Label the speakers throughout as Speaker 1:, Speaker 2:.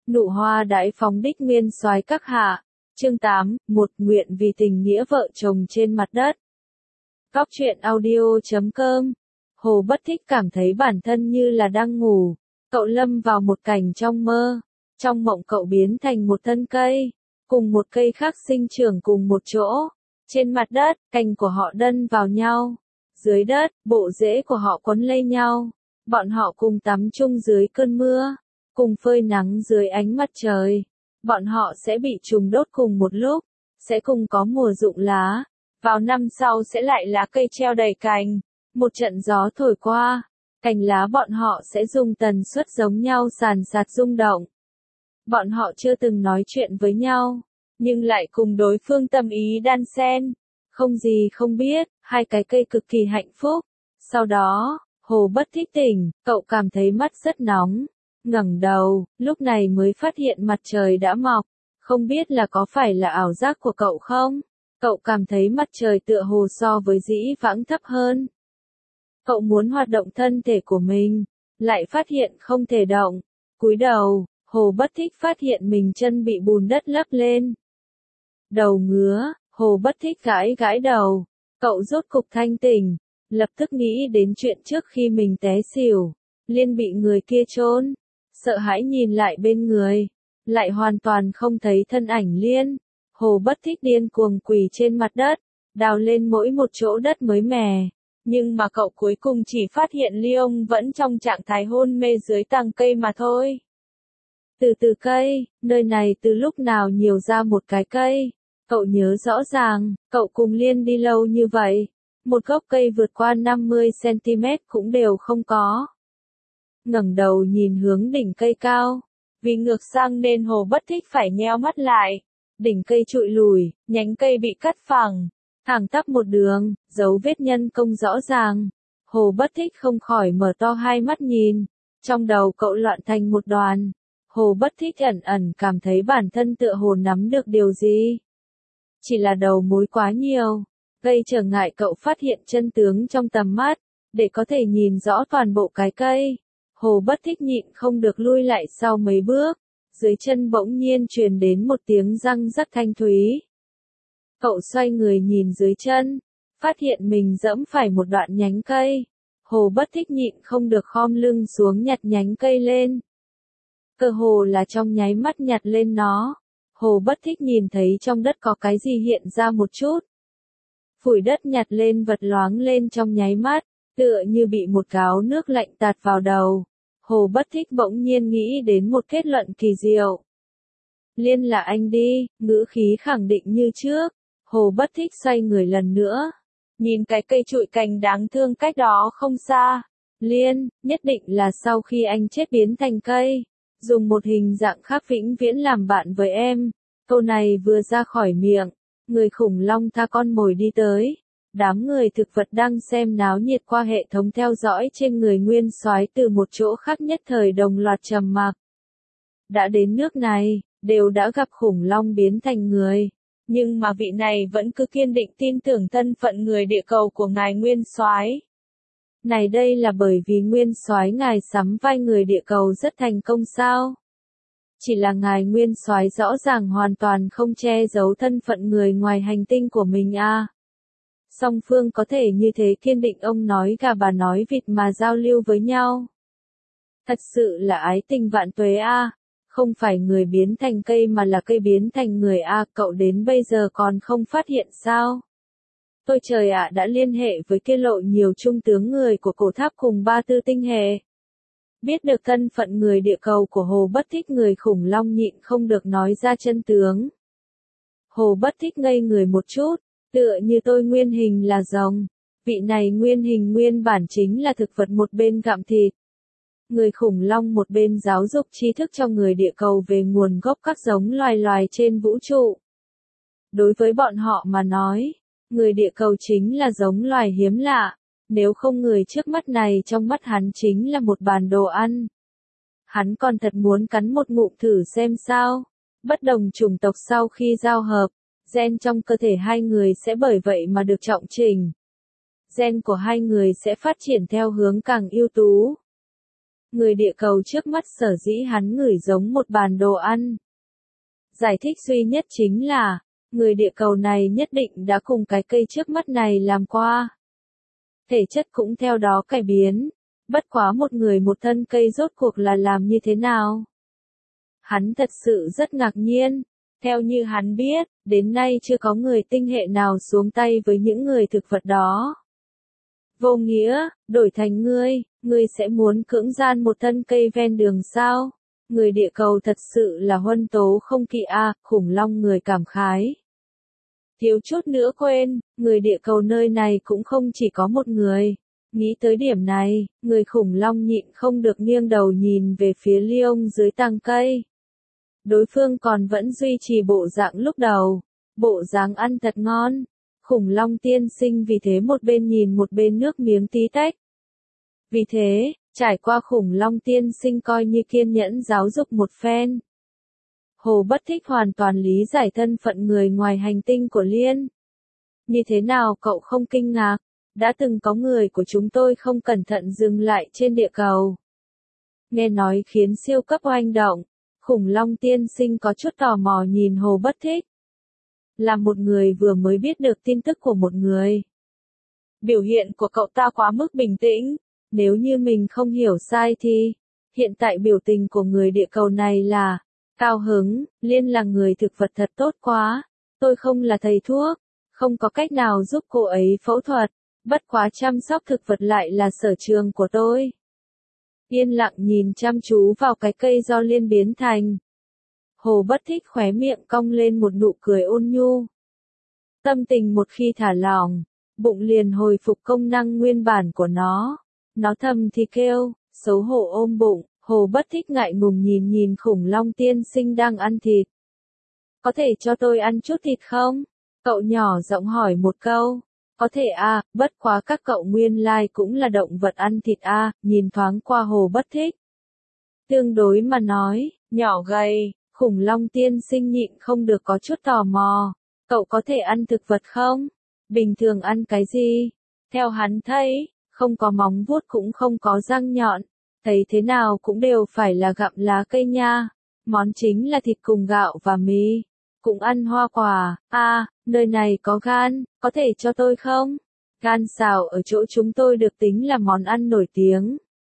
Speaker 1: Nụ hoa đãi phóng đích nguyên soái các hạ. Chương 8, một nguyện vì tình nghĩa vợ chồng trên mặt đất. Góc truyện audio.com. Hồ Bất Thích cảm thấy bản thân như là đang ngủ. Cậu lâm vào một cảnh trong mơ. Trong mộng cậu biến thành một thân cây, cùng một cây khác sinh trưởng cùng một chỗ. Trên mặt đất, cành của họ đâm vào nhau. Dưới đất, bộ rễ của họ quấn lấy nhau. Bọn họ cùng tắm chung dưới cơn mưa, cùng phơi nắng dưới ánh mặt trời. Bọn họ sẽ bị trùng đốt cùng một lúc, sẽ cùng có mùa rụng lá. Vào năm sau sẽ lại lá cây treo đầy cành. Một trận gió thổi qua, cành lá bọn họ sẽ dùng tần suất giống nhau sàn sạt rung động. Bọn họ chưa từng nói chuyện với nhau, nhưng lại cùng đối phương tâm ý đan xen. Không gì không biết, hai cái cây cực kỳ hạnh phúc. Sau đó, Hồ Bất Thích tỉnh, cậu cảm thấy mắt rất nóng. Ngẩng đầu, lúc này mới phát hiện mặt trời đã mọc. Không biết là có phải là ảo giác của cậu không? Cậu cảm thấy mặt trời tựa hồ so với dĩ vãng thấp hơn. Cậu muốn hoạt động thân thể của mình, lại phát hiện không thể động. Cúi đầu, Hồ Bất Thích phát hiện mình chân bị bùn đất lấp lên. Đầu ngứa, Hồ Bất Thích gãi gãi đầu. Cậu rốt cục thanh tỉnh, lập tức nghĩ đến chuyện trước khi mình té xỉu. Liên bị người kia chôn. Sợ hãi nhìn lại bên người, lại hoàn toàn không thấy thân ảnh Liên. Hồ Bất Thích điên cuồng quỳ trên mặt đất, đào lên mỗi một chỗ đất mới mẻ. Nhưng mà cậu cuối cùng chỉ phát hiện Liông vẫn trong trạng thái hôn mê dưới tàng cây mà thôi. Từ cây, nơi này từ lúc nào nhiều ra một cái cây. Cậu nhớ rõ ràng, cậu cùng Liên đi lâu như vậy. Một gốc cây vượt qua 50 cm cũng đều không có. Ngẩng đầu nhìn hướng đỉnh cây cao. Vì ngược sang nên Hồ Bất Thích phải nheo mắt lại. Đỉnh cây trụi lùi, nhánh cây bị cắt phẳng. Thẳng tắp một đường, dấu vết nhân công rõ ràng. Hồ Bất Thích không khỏi mở to hai mắt nhìn. Trong đầu cậu loạn thành một đoàn. Hồ Bất Thích ẩn ẩn cảm thấy bản thân tựa hồ nắm được điều gì. Chỉ là đầu mối quá nhiều, gây trở ngại cậu phát hiện chân tướng trong tầm mắt, để có thể nhìn rõ toàn bộ cái cây. Hồ Bất Thích nhịn không được lui lại sau mấy bước, dưới chân bỗng nhiên truyền đến một tiếng răng rắc thanh thúy. Cậu xoay người nhìn dưới chân, phát hiện mình giẫm phải một đoạn nhánh cây. Hồ Bất Thích nhịn không được khom lưng xuống nhặt nhánh cây lên. Cơ hồ là trong nháy mắt nhặt lên nó, Hồ Bất Thích nhìn thấy trong đất có cái gì hiện ra một chút. Phủi đất nhặt lên vật loáng lên trong nháy mắt, tựa như bị một gáo nước lạnh tạt vào đầu. Hồ Bất Thích bỗng nhiên nghĩ đến một kết luận kỳ diệu. Liên là anh đi, ngữ khí khẳng định như trước. Hồ Bất Thích xoay người lần nữa, nhìn cái cây trụi cành đáng thương cách đó không xa. Liên, nhất định là sau khi anh chết biến thành cây, dùng một hình dạng khác vĩnh viễn làm bạn với em. Câu này vừa ra khỏi miệng, người khủng long tha con mồi đi tới. Đám người thực vật đang xem náo nhiệt qua hệ thống theo dõi trên người nguyên soái từ một chỗ khác nhất thời đồng loạt trầm mặc. Đã đến nước này, đều đã gặp khủng long biến thành người. Nhưng mà vị này vẫn cứ kiên định tin tưởng thân phận người địa cầu của ngài nguyên soái. Này đây là bởi vì nguyên soái ngài sắm vai người địa cầu rất thành công sao? Chỉ là ngài nguyên soái rõ ràng hoàn toàn không che giấu thân phận người ngoài hành tinh của mình à. Song phương có thể như thế kiên định ông nói gà bà nói vịt mà giao lưu với nhau. Thật sự là ái tình vạn tuế à. Không phải người biến thành cây mà là cây biến thành người à, cậu đến bây giờ còn không phát hiện sao? Tôi trời ạ, đã liên hệ với kia lộ nhiều trung tướng người của cổ tháp cùng 34 tinh hệ. Biết được thân phận người địa cầu của Hồ Bất Thích, người khủng long nhịn không được nói ra chân tướng. Hồ Bất Thích ngây người một chút, tựa như tôi nguyên hình là rồng. Vị này nguyên hình nguyên bản chính là thực vật, một bên gặm thịt. Người khủng long một bên giáo dục tri thức cho người địa cầu về nguồn gốc các giống loài trên vũ trụ. Đối với bọn họ mà nói, người địa cầu chính là giống loài hiếm lạ. Nếu không người trước mắt này trong mắt hắn chính là một bàn đồ ăn. Hắn còn thật muốn cắn một ngụm thử xem sao. Bất đồng chủng tộc sau khi giao hợp, gen trong cơ thể hai người sẽ bởi vậy mà được trọng chỉnh. Gen của hai người sẽ phát triển theo hướng càng ưu tú. người địa cầu trước mắt sở dĩ hắn ngửi giống một bàn đồ ăn. Giải thích duy nhất chính là, người địa cầu này nhất định đã cùng cái cây trước mắt này làm qua. Thể chất cũng theo đó cải biến, bất quá một người một thân cây rốt cuộc là làm như thế nào? Hắn thật sự rất ngạc nhiên, theo như hắn biết, đến nay chưa có người tinh hệ nào xuống tay với những người thực vật đó. Vô nghĩa, đổi thành ngươi sẽ muốn cưỡng gian một thân cây ven đường sao? Người địa cầu thật sự là huân tố không kỵ a, khủng long người cảm khái. Thiếu chút nữa quên, người địa cầu nơi này cũng không chỉ có một người. Nghĩ tới điểm này, người khủng long nhịn không được nghiêng đầu nhìn về phía Liông dưới tàng cây. Đối phương còn vẫn duy trì bộ dạng lúc đầu, bộ dáng ăn thật ngon. Khủng long tiên sinh vì thế một bên nhìn một bên nước miếng tí tách. Vì thế, trải qua khủng long tiên sinh coi như kiên nhẫn giáo dục một phen. Hồ Bất Thích hoàn toàn lý giải thân phận người ngoài hành tinh của Liên. Như thế nào cậu không kinh ngạc, đã từng có người của chúng tôi không cẩn thận dừng lại trên địa cầu. Nghe nói khiến siêu cấp oanh động, khủng long tiên sinh có chút tò mò nhìn Hồ Bất Thích. Là một người vừa mới biết được tin tức của một người. Biểu hiện của cậu ta quá mức bình tĩnh, nếu như mình không hiểu sai thì, hiện tại biểu tình của người địa cầu này là, cao hứng, Liên là người thực vật thật tốt quá, tôi không là thầy thuốc, không có cách nào giúp cô ấy phẫu thuật, bất quá chăm sóc thực vật lại là sở trường của tôi. Yên lặng nhìn chăm chú vào cái cây do Liên biến thành. Hồ Bất Thích khóe miệng cong lên một nụ cười ôn nhu. Tâm tình một khi thả lỏng, bụng liền hồi phục công năng nguyên bản của nó. Nó thầm thì kêu, xấu hổ ôm bụng, Hồ Bất Thích ngại ngùng nhìn khủng long tiên sinh đang ăn thịt. Có thể cho tôi ăn chút thịt không? Cậu nhỏ giọng hỏi một câu. Có thể à, bất quá các cậu nguyên lai cũng là động vật ăn thịt à, nhìn thoáng qua Hồ Bất Thích. Tương đối mà nói, nhỏ gầy, khủng long tiên sinh nhịn không được có chút tò mò. Cậu có thể ăn thực vật không? Bình thường ăn cái gì? Theo hắn thấy, không có móng vuốt cũng không có răng nhọn. Thấy thế nào cũng đều phải là gặm lá cây nha. Món chính là thịt cùng gạo và mì. Cũng ăn hoa quả. À, nơi này có gan, có thể cho tôi không? Gan xào ở chỗ chúng tôi được tính là món ăn nổi tiếng.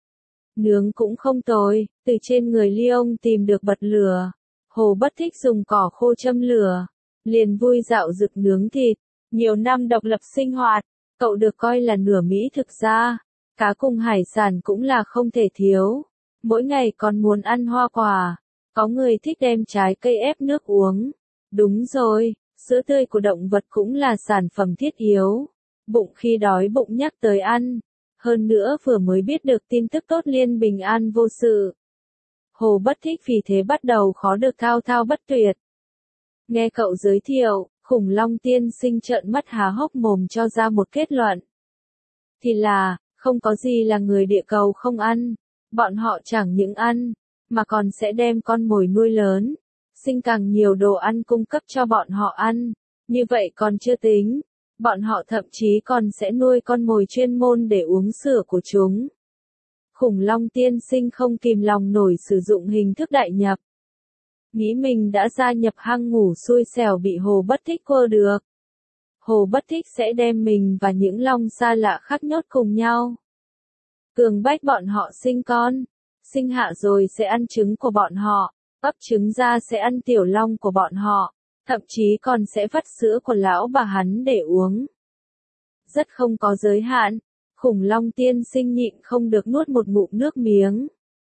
Speaker 1: Nướng cũng không tồi, từ trên người Liông tìm được bật lửa. Hồ Bất Thích dùng cỏ khô châm lửa, liền vui dạo rực nướng thịt. Nhiều năm độc lập sinh hoạt, cậu được coi là nửa Mỹ thực ra. Cá cùng hải sản cũng là không thể thiếu. Mỗi ngày còn muốn ăn hoa quả. Có người thích đem trái cây ép nước uống. Đúng rồi, sữa tươi của động vật cũng là sản phẩm thiết yếu. Bụng khi đói bụng nhắc tới ăn. Hơn nữa vừa mới biết được tin tức tốt Liên bình an vô sự. Hồ Bất Thích vì thế bắt đầu khó được thao thao bất tuyệt. Nghe cậu giới thiệu, khủng long tiên sinh trợn mắt há hốc mồm cho ra một kết luận. Thì là, không có gì là người địa cầu không ăn. Bọn họ chẳng những ăn, mà còn sẽ đem con mồi nuôi lớn. Sinh càng nhiều đồ ăn cung cấp cho bọn họ ăn. Như vậy còn chưa tính. Bọn họ thậm chí còn sẽ nuôi con mồi chuyên môn để uống sữa của chúng. Khủng long tiên sinh không kìm lòng nổi sử dụng hình thức đại nhập. Nghĩ mình đã gia nhập hang ngủ xui xẻo bị Hồ Bất Thích quơ được. Hồ Bất Thích sẽ đem mình và những long xa lạ khác nhốt cùng nhau. Cường bách bọn họ sinh con. Sinh hạ rồi sẽ ăn trứng của bọn họ. Ấp trứng ra sẽ ăn tiểu long của bọn họ. Thậm chí còn sẽ vắt sữa của lão bà hắn để uống. Rất không có giới hạn. Khủng long tiên sinh nhịn không được nuốt một ngụm nước miếng.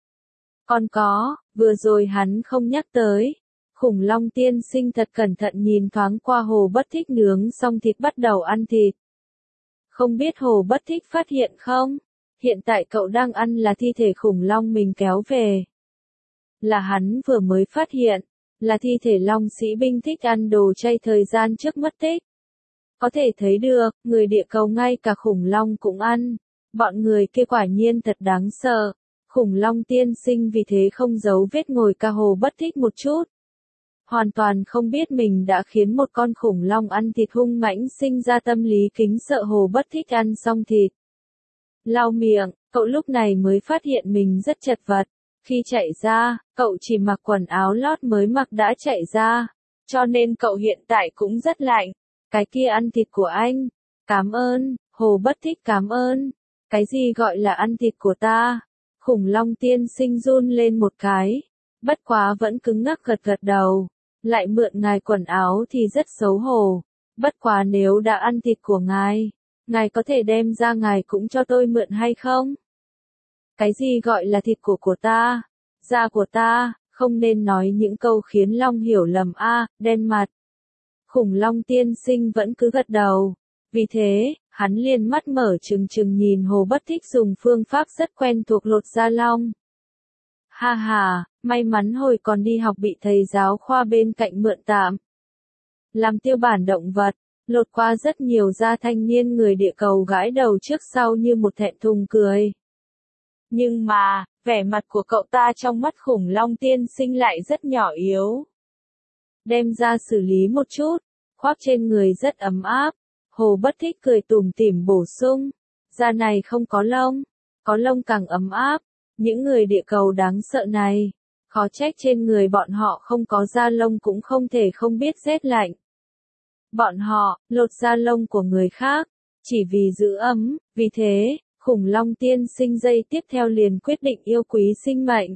Speaker 1: Còn có, vừa rồi hắn không nhắc tới. Khủng long tiên sinh thật cẩn thận nhìn thoáng qua Hồ Bất Thích nướng xong thịt bắt đầu ăn thịt. Không biết Hồ Bất Thích phát hiện không? Hiện tại cậu đang ăn là thi thể khủng long mình kéo về. Là hắn vừa mới phát hiện, là thi thể long sĩ binh thích ăn đồ chay thời gian trước mất tích. Có thể thấy được, người địa cầu ngay cả khủng long cũng ăn. Bọn người kia quả nhiên thật đáng sợ. Khủng long tiên sinh vì thế không giấu vết ngồi ca Hồ Bất Thích một chút. Hoàn toàn không biết mình đã khiến một con khủng long ăn thịt hung mãnh sinh ra tâm lý kính sợ Hồ Bất Thích ăn xong thịt. Lau miệng, Cậu lúc này mới phát hiện mình rất chật vật. Khi chạy ra, cậu chỉ mặc quần áo lót mới mặc đã chạy ra. Cho nên cậu hiện tại cũng rất lạnh. Cái kia ăn thịt của anh. Cảm ơn, Hồ Bất Thích cảm ơn. Cái gì gọi là ăn thịt của ta? Khủng long tiên sinh run lên một cái. Bất quá vẫn cứng ngắc gật gật đầu. Lại mượn ngài quần áo thì rất xấu hổ. Bất quá nếu đã ăn thịt của ngài có thể đem ra ngài cũng cho tôi mượn hay không? Cái gì gọi là thịt của ta? Da của ta, không nên nói những câu khiến Long hiểu lầm a, đen mặt. Khủng long tiên sinh vẫn cứ gật đầu. Vì thế, hắn liền mắt mở trừng trừng nhìn Hồ Bất Thích dùng phương pháp rất quen thuộc lột da long. Ha ha, may mắn hồi còn đi học bị thầy giáo khoa bên cạnh mượn tạm. Làm tiêu bản động vật, lột qua rất nhiều da. Thanh niên người địa cầu gãi đầu trước sau như một thẹn thùng cười. Nhưng mà, vẻ mặt của cậu ta trong mắt khủng long tiên sinh lại rất nhỏ yếu. Đem ra xử lý một chút, khoác trên người rất ấm áp. Hồ Bất Thích cười tủm tỉm bổ sung. Da này không có lông càng ấm áp. Những người địa cầu đáng sợ này, khó trách trên người bọn họ không có da lông cũng không thể không biết rét lạnh. Bọn họ, lột da lông của người khác, chỉ vì giữ ấm, vì thế, khủng long tiên sinh giây tiếp theo liền quyết định yêu quý sinh mệnh.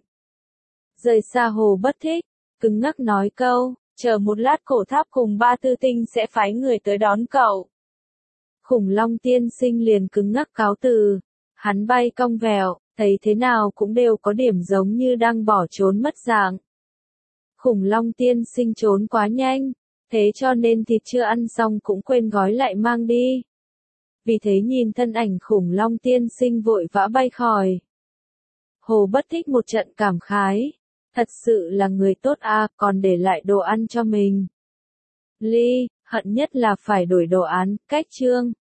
Speaker 1: Rời xa Hồ Bất Thích, cứng ngắc nói câu, chờ một lát cổ tháp cùng Ba Tư Tinh sẽ phái người tới đón cậu. Khủng long tiên sinh liền cứng ngắc cáo từ, hắn bay cong vèo, thấy thế nào cũng đều có điểm giống như đang bỏ trốn mất dạng. Khủng long tiên sinh trốn quá nhanh, thế cho nên thịt chưa ăn xong cũng quên gói lại mang đi. Vì thế nhìn thân ảnh khủng long tiên sinh vội vã bay khỏi. Hồ Bất Thích một trận cảm khái, thật sự là người tốt a, còn để lại đồ ăn cho mình. Ly, hận nhất là phải đổi đồ án, cách chương.